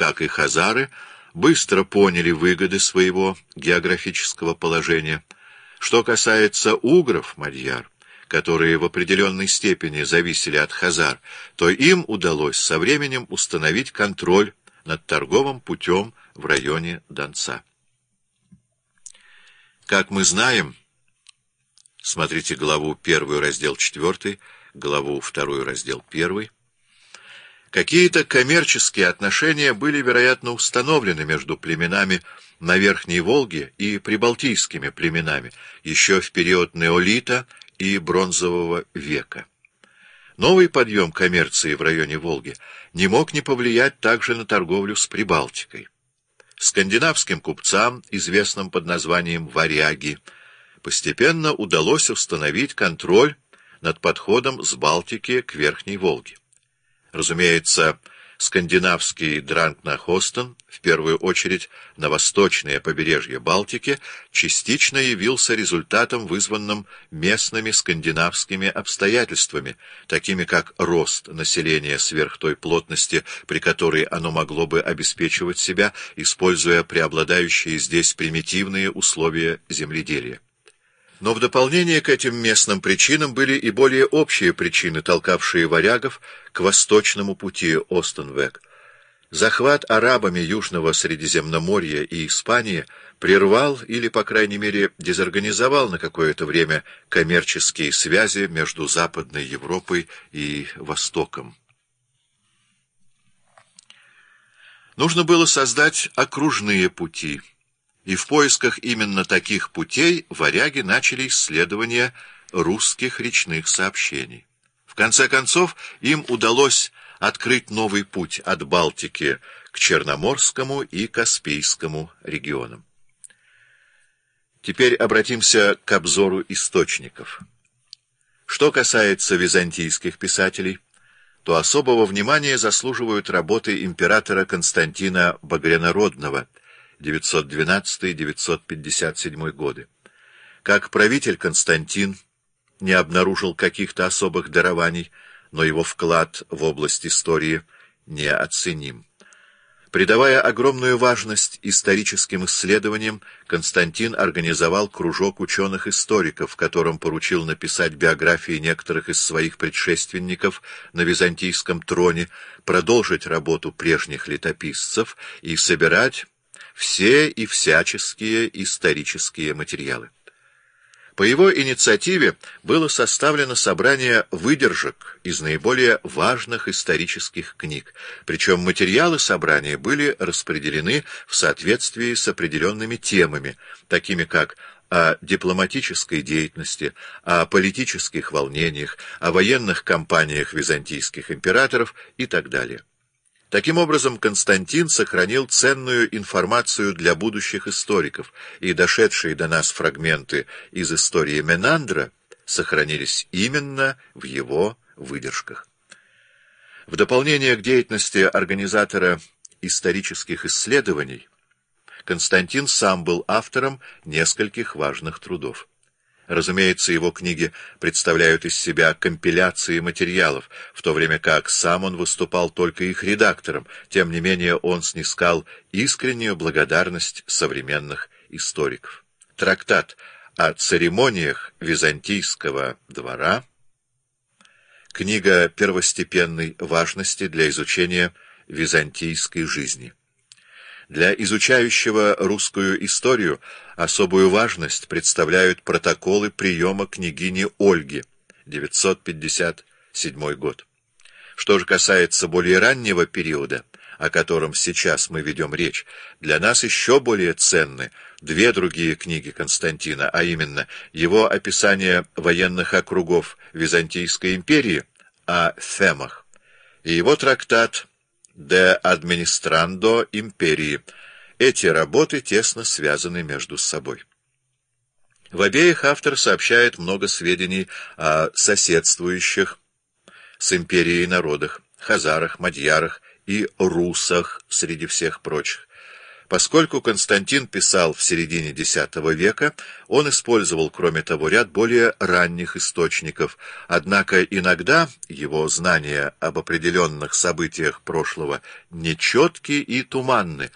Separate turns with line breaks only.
как и хазары, быстро поняли выгоды своего географического положения. Что касается угров, мадьяр, которые в определенной степени зависели от хазар, то им удалось со временем установить контроль над торговым путем в районе Донца. Как мы знаем, смотрите главу 1, раздел 4, главу 2, раздел 1, какие-то коммерческие отношения были, вероятно, установлены между племенами на Верхней Волге и прибалтийскими племенами еще в период неолита и бронзового века. Новый подъем коммерции в районе Волги не мог не повлиять также на торговлю с Прибалтикой. Скандинавским купцам, известным под названием варяги, постепенно удалось установить контроль над подходом с Балтики к Верхней Волге. Разумеется, скандинавский Дрангнахостен, в первую очередь на восточное побережье Балтики, частично явился результатом, вызванным местными скандинавскими обстоятельствами, такими как рост населения сверх той плотности, при которой оно могло бы обеспечивать себя, используя преобладающие здесь примитивные условия земледелия. Но в дополнение к этим местным причинам были и более общие причины, толкавшие варягов к восточному пути Остенвек. Захват арабами Южного Средиземноморья и Испании прервал или, по крайней мере, дезорганизовал на какое-то время коммерческие связи между Западной Европой и Востоком. Нужно было создать окружные пути. И в поисках именно таких путей варяги начали исследование русских речных сообщений. В конце концов, им удалось открыть новый путь от Балтики к Черноморскому и Каспийскому регионам. Теперь обратимся к обзору источников. Что касается византийских писателей, то особого внимания заслуживают работы императора Константина Багрянородного 912-957 годы. Как правитель Константин не обнаружил каких-то особых дарований, но его вклад в область истории неоценим. Придавая огромную важность историческим исследованиям, Константин организовал кружок ученых-историков, которым поручил написать биографии некоторых из своих предшественников на византийском троне, продолжить работу прежних летописцев и собирать все и всяческие исторические материалы. По его инициативе было составлено собрание выдержек из наиболее важных исторических книг, причем материалы собрания были распределены в соответствии с определенными темами, такими как о дипломатической деятельности, о политических волнениях, о военных кампаниях византийских императоров и так далее. Таким образом, Константин сохранил ценную информацию для будущих историков, и дошедшие до нас фрагменты из истории Менандра сохранились именно в его выдержках. В дополнение к деятельности организатора исторических исследований, Константин сам был автором нескольких важных трудов. Разумеется, его книги представляют из себя компиляции материалов, в то время как сам он выступал только их редактором, тем не менее он снискал искреннюю благодарность современных историков. Трактат о церемониях византийского двора, книга первостепенной важности для изучения византийской жизни. Для изучающего русскую историю особую важность представляют протоколы приема княгини Ольги, 957 год. Что же касается более раннего периода, о котором сейчас мы ведем речь, для нас еще более ценны две другие книги Константина, а именно его описание военных округов Византийской империи о Фемах и его трактат «De Administrando Imperii». Эти работы тесно связаны между собой. В обеих автор сообщает много сведений о соседствующих с империей народах, хазарах, мадьярах и русах среди всех прочих. Поскольку Константин писал в середине X века, он использовал, кроме того, ряд более ранних источников, однако иногда его знания об определенных событиях прошлого нечетки и туманны,